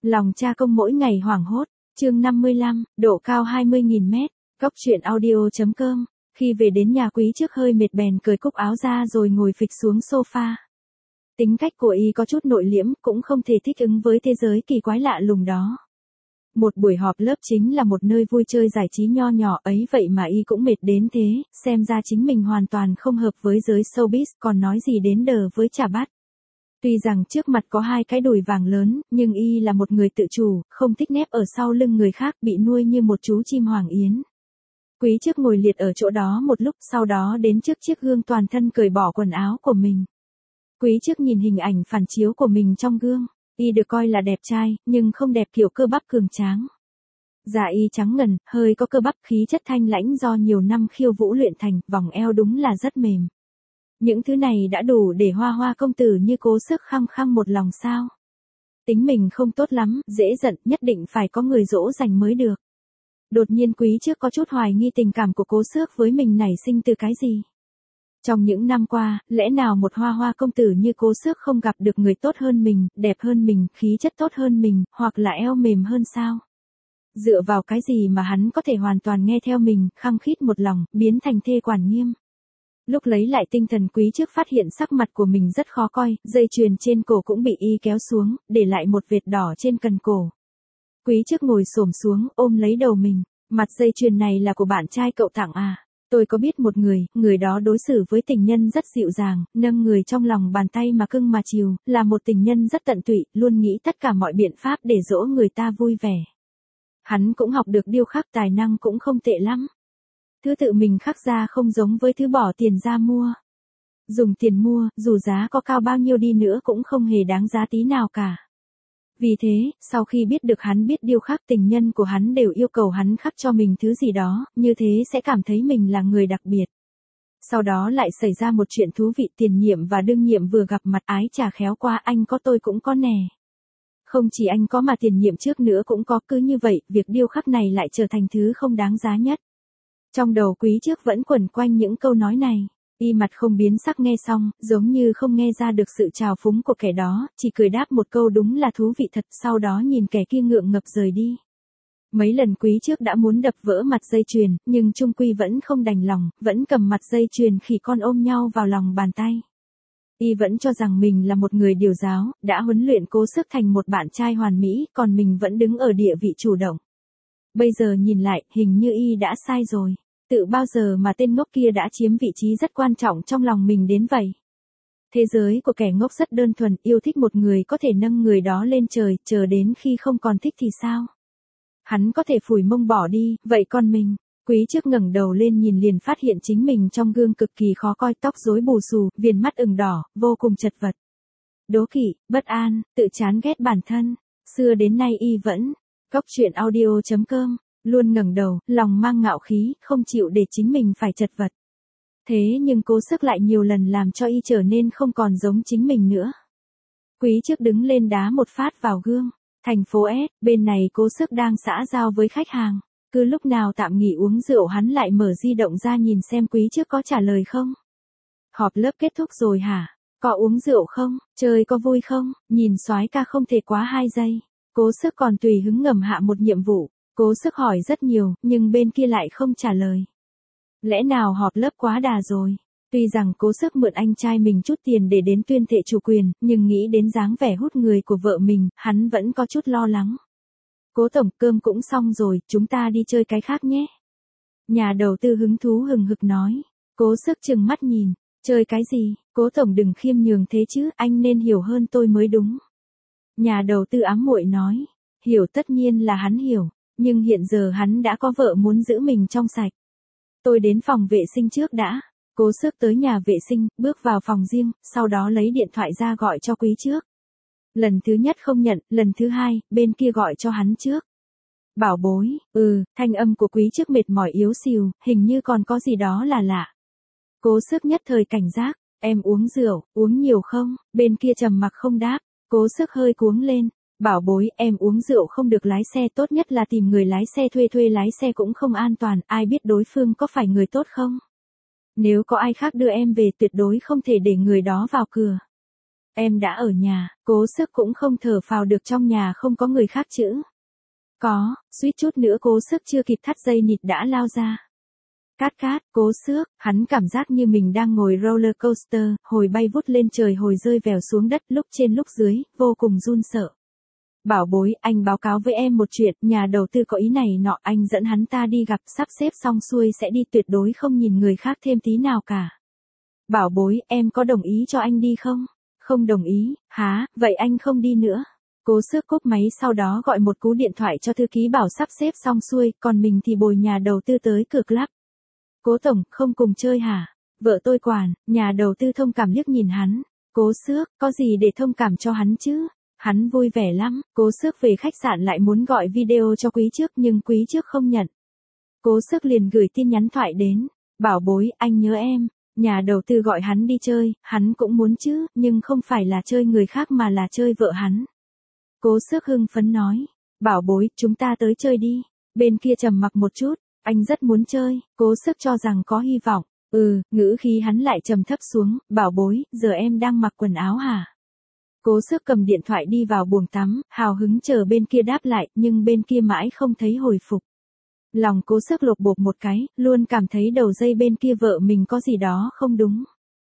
Lòng cha công mỗi ngày hoảng hốt, chương 55, độ cao 20.000 mét, góc truyện audio.com. Khi về đến nhà Quý trước hơi mệt bèn cởi cúc áo ra rồi ngồi phịch xuống sofa. Tính cách của y có chút nội liễm, cũng không thể thích ứng với thế giới kỳ quái lạ lùng đó. Một buổi họp lớp chính là một nơi vui chơi giải trí nho nhỏ ấy, vậy mà y cũng mệt đến thế, xem ra chính mình hoàn toàn không hợp với giới showbiz, còn nói gì đến đờ với chả bắt. Tuy rằng trước mặt có hai cái đùi vàng lớn, nhưng y là một người tự chủ, không thích nép ở sau lưng người khác, bị nuôi như một chú chim hoàng yến. Quý trước ngồi liệt ở chỗ đó một lúc, sau đó đến trước chiếc gương toàn thân cởi bỏ quần áo của mình. Quý trước nhìn hình ảnh phản chiếu của mình trong gương, y được coi là đẹp trai, nhưng không đẹp kiểu cơ bắp cường tráng. Da y trắng ngần, hơi có cơ bắp, khí chất thanh lãnh do nhiều năm khiêu vũ luyện thành, vòng eo đúng là rất mềm. Những thứ này đã đủ để hoa hoa công tử như Cố Sức khăng khăng một lòng sao. Tính mình không tốt lắm, dễ giận, nhất định phải có người dỗ dành mới được. Đột nhiên Quý trước có chút hoài nghi tình cảm của Cố Sức với mình nảy sinh từ cái gì. Trong những năm qua, lẽ nào một hoa hoa công tử như Cố Sức không gặp được người tốt hơn mình, đẹp hơn mình, khí chất tốt hơn mình, hoặc là eo mềm hơn sao? Dựa vào cái gì mà hắn có thể hoàn toàn nghe theo mình, khăng khít một lòng, biến thành thê quản nghiêm? Lúc lấy lại tinh thần Quý trước phát hiện sắc mặt của mình rất khó coi, dây chuyền trên cổ cũng bị y kéo xuống, để lại một vệt đỏ trên cần cổ. Quý trước ngồi xổm xuống, ôm lấy đầu mình, mặt dây chuyền này là của bạn trai cậu tặng à? Tôi có biết một người đó đối xử với tình nhân rất dịu dàng, nâng người trong lòng bàn tay mà cưng mà chiều, là một tình nhân rất tận tụy, luôn nghĩ tất cả mọi biện pháp để dỗ người ta vui vẻ. Hắn cũng học được điêu khắc, tài năng cũng không tệ lắm. Thứ tự mình khắc ra không giống với thứ bỏ tiền ra mua. Dùng tiền mua, dù giá có cao bao nhiêu đi nữa cũng không hề đáng giá tí nào cả. Vì thế, sau khi biết được hắn biết điêu khắc, tình nhân của hắn đều yêu cầu hắn khắc cho mình thứ gì đó, như thế sẽ cảm thấy mình là người đặc biệt. Sau đó lại xảy ra một chuyện thú vị, tiền nhiệm và đương nhiệm vừa gặp mặt, ái chà khéo quá, anh có tôi cũng có nè. Không chỉ anh có mà tiền nhiệm trước nữa cũng có, cứ như vậy, việc điêu khắc này lại trở thành thứ không đáng giá nhất. Trong đầu Quý trước vẫn quẩn quanh những câu nói này. Y mặt không biến sắc nghe xong, giống như không nghe ra được sự trào phúng của kẻ đó, chỉ cười đáp một câu đúng là thú vị thật, sau đó nhìn kẻ kia ngượng ngập rời đi. Mấy lần Quý trước đã muốn đập vỡ mặt dây chuyền, nhưng chung quy vẫn không đành lòng, vẫn cầm mặt dây chuyền khỉ con ôm nhau vào lòng bàn tay. Y vẫn cho rằng mình là một người điều giáo, đã huấn luyện Cố Sức thành một bạn trai hoàn mỹ, còn mình vẫn đứng ở địa vị chủ động. Bây giờ nhìn lại, hình như Y đã sai rồi. Tự bao giờ mà tên ngốc kia đã chiếm vị trí rất quan trọng trong lòng mình đến vậy? Thế giới của kẻ ngốc rất đơn thuần, yêu thích một người có thể nâng người đó lên trời, chờ đến khi không còn thích thì sao? Hắn có thể phủi mông bỏ đi, vậy còn mình? Quý trước ngẩng đầu lên nhìn liền phát hiện chính mình trong gương cực kỳ khó coi, tóc rối bù xù, viền mắt ửng đỏ, vô cùng chật vật. Đố kỵ, bất an, tự chán ghét bản thân. Xưa đến nay y vẫn. Góc truyện audio.com. Luôn ngẩng đầu, lòng mang ngạo khí, không chịu để chính mình phải chật vật. Thế nhưng Cố Sức lại nhiều lần làm cho y trở nên không còn giống chính mình nữa. Quý trước đứng lên đá một phát vào gương. Thành phố S, bên này Cố Sức đang xã giao với khách hàng. Cứ lúc nào tạm nghỉ uống rượu hắn lại mở di động ra nhìn xem Quý trước có trả lời không. Họp lớp kết thúc rồi hả? Có uống rượu không? Chơi có vui không? Nhìn soái ca không thể quá 2 giây. Cố Sức còn tùy hứng ngầm hạ một nhiệm vụ. Cố Sức hỏi rất nhiều, nhưng bên kia lại không trả lời. Lẽ nào họp lớp quá đà rồi? Tuy rằng Cố Sức mượn anh trai mình chút tiền để đến tuyên thệ chủ quyền, nhưng nghĩ đến dáng vẻ hút người của vợ mình, hắn vẫn có chút lo lắng. Cố tổng, cơm cũng xong rồi, chúng ta đi chơi cái khác nhé. Nhà đầu tư hứng thú hừng hực nói. Cố Sức trừng mắt nhìn, chơi cái gì? Cố tổng đừng khiêm nhường thế chứ, anh nên hiểu hơn tôi mới đúng. Nhà đầu tư ám muội nói. Hiểu, tất nhiên là hắn hiểu. Nhưng hiện giờ hắn đã có vợ, muốn giữ mình trong sạch. Tôi đến phòng vệ sinh trước đã. Cố Sức tới nhà vệ sinh, bước vào phòng riêng, sau đó lấy điện thoại ra gọi cho Quý trước. Lần thứ nhất không nhận, lần thứ hai, bên kia gọi cho hắn trước. Bảo bối, thanh âm của Quý trước mệt mỏi yếu xìu, hình như còn có gì đó là lạ. Cố Sức nhất thời cảnh giác, em uống rượu, uống nhiều không? Bên kia trầm mặc không đáp, Cố Sức hơi cuống lên. Bảo bối, em uống rượu không được lái xe, tốt nhất là tìm người lái xe thuê lái xe cũng không an toàn, ai biết đối phương có phải người tốt không? Nếu có ai khác đưa em về tuyệt đối không thể để người đó vào cửa. Em đã ở nhà, cố sức cũng không thở phào được, trong nhà không có người khác chứ. Có, suýt chút nữa cố sức chưa kịp thắt dây nịt đã lao ra. Cát cát, cố sức, hắn cảm giác như mình đang ngồi roller coaster, hồi bay vút lên trời hồi rơi vèo xuống đất, lúc trên lúc dưới, vô cùng run sợ. Bảo bối, anh báo cáo với em một chuyện, nhà đầu tư có ý này nọ, anh dẫn hắn ta đi gặp, sắp xếp xong xuôi sẽ đi, tuyệt đối không nhìn người khác thêm tí nào cả. Bảo bối, em có đồng ý cho anh đi không? Không đồng ý, hả, vậy anh không đi nữa. Cố sức cúp máy, sau đó gọi một cú điện thoại cho thư ký bảo sắp xếp xong xuôi, còn mình thì bồi nhà đầu tư tới cửa club. Cố tổng, không cùng chơi hả? Vợ tôi quản, nhà đầu tư thông cảm liếc nhìn hắn. Cố sức, có gì để thông cảm cho hắn chứ? Hắn vui vẻ lắm, cố sức về khách sạn lại muốn gọi video cho quý trước nhưng quý trước không nhận. Cố sức liền gửi tin nhắn thoại đến. Bảo bối, anh nhớ em. Nhà đầu tư gọi hắn đi chơi, hắn cũng muốn chứ, nhưng không phải là chơi người khác mà là chơi vợ hắn. Cố sức hưng phấn nói. Bảo bối, chúng ta tới chơi đi. Bên kia trầm mặc một chút. Anh rất muốn chơi, cố sức cho rằng có hy vọng. Ngữ khí hắn lại trầm thấp xuống. Bảo bối, giờ em đang mặc quần áo hả? Cố sức cầm điện thoại đi vào buồng tắm, hào hứng chờ bên kia đáp lại, nhưng bên kia mãi không thấy hồi phục. Lòng cố sức lột bột một cái, luôn cảm thấy đầu dây bên kia vợ mình có gì đó không đúng.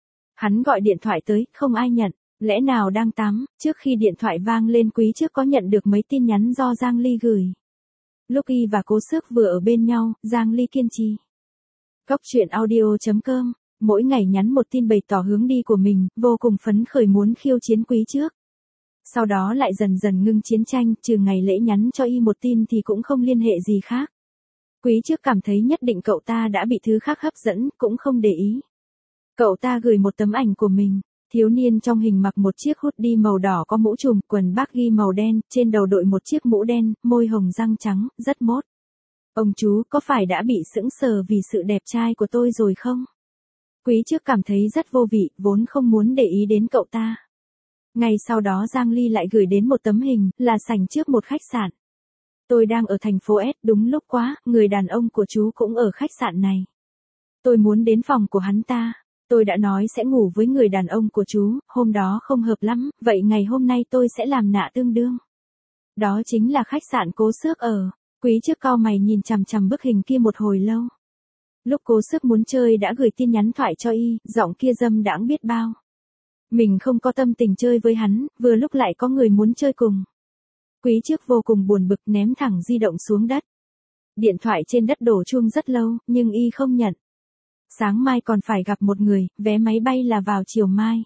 Hắn gọi điện thoại tới, không ai nhận, lẽ nào đang tắm, trước khi điện thoại vang lên quý trước có nhận được mấy tin nhắn do Giang Ly gửi. Lúc Y và cố sức vừa ở bên nhau, Giang Ly kiên trì. Góc truyện audio.com, mỗi ngày nhắn một tin bày tỏ hướng đi của mình, vô cùng phấn khởi muốn khiêu chiến quý trước. Sau đó lại dần dần ngưng chiến tranh, trừ ngày lễ nhắn cho Y một tin thì cũng không liên hệ gì khác. Quý trước cảm thấy nhất định cậu ta đã bị thứ khác hấp dẫn, cũng không để ý. Cậu ta gửi một tấm ảnh của mình, thiếu niên trong hình mặc một chiếc hoodie màu đỏ có mũ trùm, quần baggy màu đen, trên đầu đội một chiếc mũ đen, môi hồng răng trắng, rất mốt. Ông chú có phải đã bị sững sờ vì sự đẹp trai của tôi rồi không? Quý trước cảm thấy rất vô vị, vốn không muốn để ý đến cậu ta. Ngày sau đó Giang Ly lại gửi đến một tấm hình, là sảnh trước một khách sạn. Tôi đang ở thành phố S, đúng lúc quá, người đàn ông của chú cũng ở khách sạn này. Tôi muốn đến phòng của hắn ta. Tôi đã nói sẽ ngủ với người đàn ông của chú, hôm đó không hợp lắm, vậy ngày hôm nay tôi sẽ làm nạ tương đương. Đó chính là khách sạn cố sức ở. Quý trước cau mày nhìn chằm chằm bức hình kia một hồi lâu. Lúc cố sức muốn chơi đã gửi tin nhắn thoại cho Y, giọng kia dâm đãng biết bao. Mình không có tâm tình chơi với hắn, vừa lúc lại có người muốn chơi cùng. Quý trước vô cùng buồn bực ném thẳng di động xuống đất. Điện thoại trên đất đổ chuông rất lâu, nhưng Y không nhận. Sáng mai còn phải gặp một người, vé máy bay là vào chiều mai.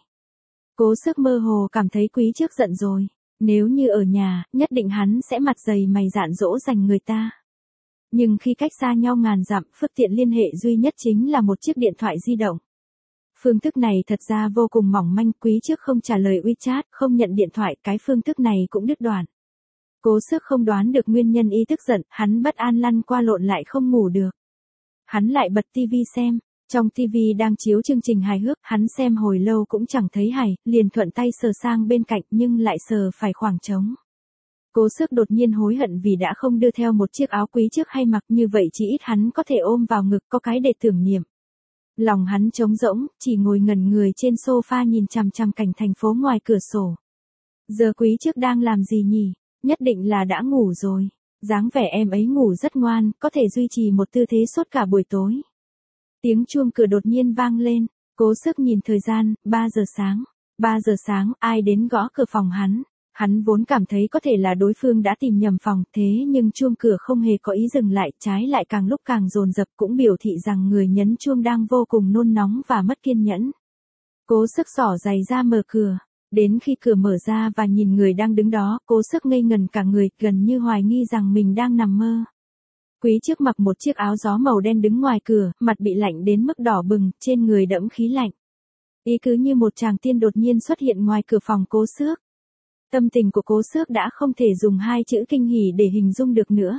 Cố sức mơ hồ cảm thấy quý trước giận rồi. Nếu như ở nhà, nhất định hắn sẽ mặt dày mày dạn dỗ dành người ta. Nhưng khi cách xa nhau ngàn dặm, phương tiện liên hệ duy nhất chính là một chiếc điện thoại di động. Phương thức này thật ra vô cùng mỏng manh, quý trước không trả lời WeChat, không nhận điện thoại, cái phương thức này cũng đứt đoạn. Cố sức không đoán được nguyên nhân Y tức giận, hắn bất an lăn qua lộn lại không ngủ được. Hắn lại bật tivi xem. Trong TV đang chiếu chương trình hài hước, hắn xem hồi lâu cũng chẳng thấy hài, liền thuận tay sờ sang bên cạnh nhưng lại sờ phải khoảng trống. Cố sức đột nhiên hối hận vì đã không đưa theo một chiếc áo quý trước hay mặc, như vậy chỉ ít hắn có thể ôm vào ngực, có cái để tưởng niệm. Lòng hắn trống rỗng, chỉ ngồi ngẩn người trên sofa nhìn chằm chằm cảnh thành phố ngoài cửa sổ. Giờ quý trước đang làm gì nhỉ? Nhất định là đã ngủ rồi. Dáng vẻ em ấy ngủ rất ngoan, có thể duy trì một tư thế suốt cả buổi tối. Tiếng chuông cửa đột nhiên vang lên, cố sức nhìn thời gian, 3 giờ sáng. 3 giờ sáng, ai đến gõ cửa phòng hắn? Hắn vốn cảm thấy có thể là đối phương đã tìm nhầm phòng, thế nhưng chuông cửa không hề có ý dừng lại, trái lại càng lúc càng dồn dập, cũng biểu thị rằng người nhấn chuông đang vô cùng nôn nóng và mất kiên nhẫn. Cố sức xỏ giày ra mở cửa. Đến khi cửa mở ra và nhìn người đang đứng đó, cố sức ngây ngần cả người, gần như hoài nghi rằng mình đang nằm mơ. Quý trước mặc một chiếc áo gió màu đen đứng ngoài cửa, mặt bị lạnh đến mức đỏ bừng, trên người đẫm khí lạnh. Y cứ như một chàng tiên đột nhiên xuất hiện ngoài cửa phòng cố sức. Tâm tình của cố sức đã không thể dùng hai chữ kinh hỉ để hình dung được nữa.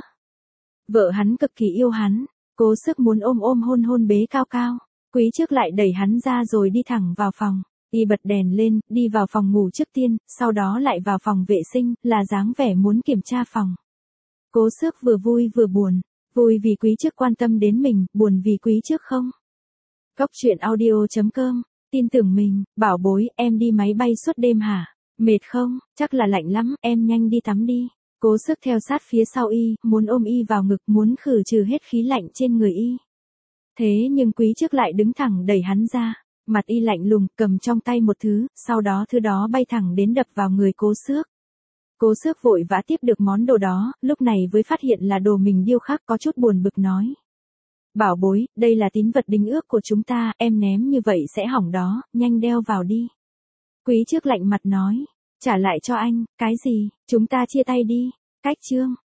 Vợ hắn cực kỳ yêu hắn, cố sức muốn ôm hôn hôn bế cao cao. Quý trước lại đẩy hắn ra rồi đi thẳng vào phòng. Y bật đèn lên, đi vào phòng ngủ trước tiên, sau đó lại vào phòng vệ sinh, là dáng vẻ muốn kiểm tra phòng. Cố sức vừa vui vừa buồn. Vui vì quý trước quan tâm đến mình, buồn vì quý trước không. Góc truyện audio.com tin tưởng mình, bảo bối, em đi máy bay suốt đêm hả? Mệt không? Chắc là lạnh lắm, em nhanh đi tắm đi. Cố sức theo sát phía sau y, muốn ôm y vào ngực, muốn khử trừ hết khí lạnh trên người y. Thế nhưng Quý Trước lại đứng thẳng đẩy hắn ra. Mặt y lạnh lùng, cầm trong tay một thứ, sau đó thứ đó bay thẳng đến đập vào người Cố Xước. Cố Xước vội vã tiếp được món đồ đó, lúc này mới phát hiện là đồ mình điêu khắc, có chút buồn bực nói. Bảo bối, đây là tín vật đính ước của chúng ta, em ném như vậy sẽ hỏng đó, nhanh đeo vào đi. Quý Trước lạnh mặt nói, trả lại cho anh, cái gì, chúng ta chia tay đi. Cách chương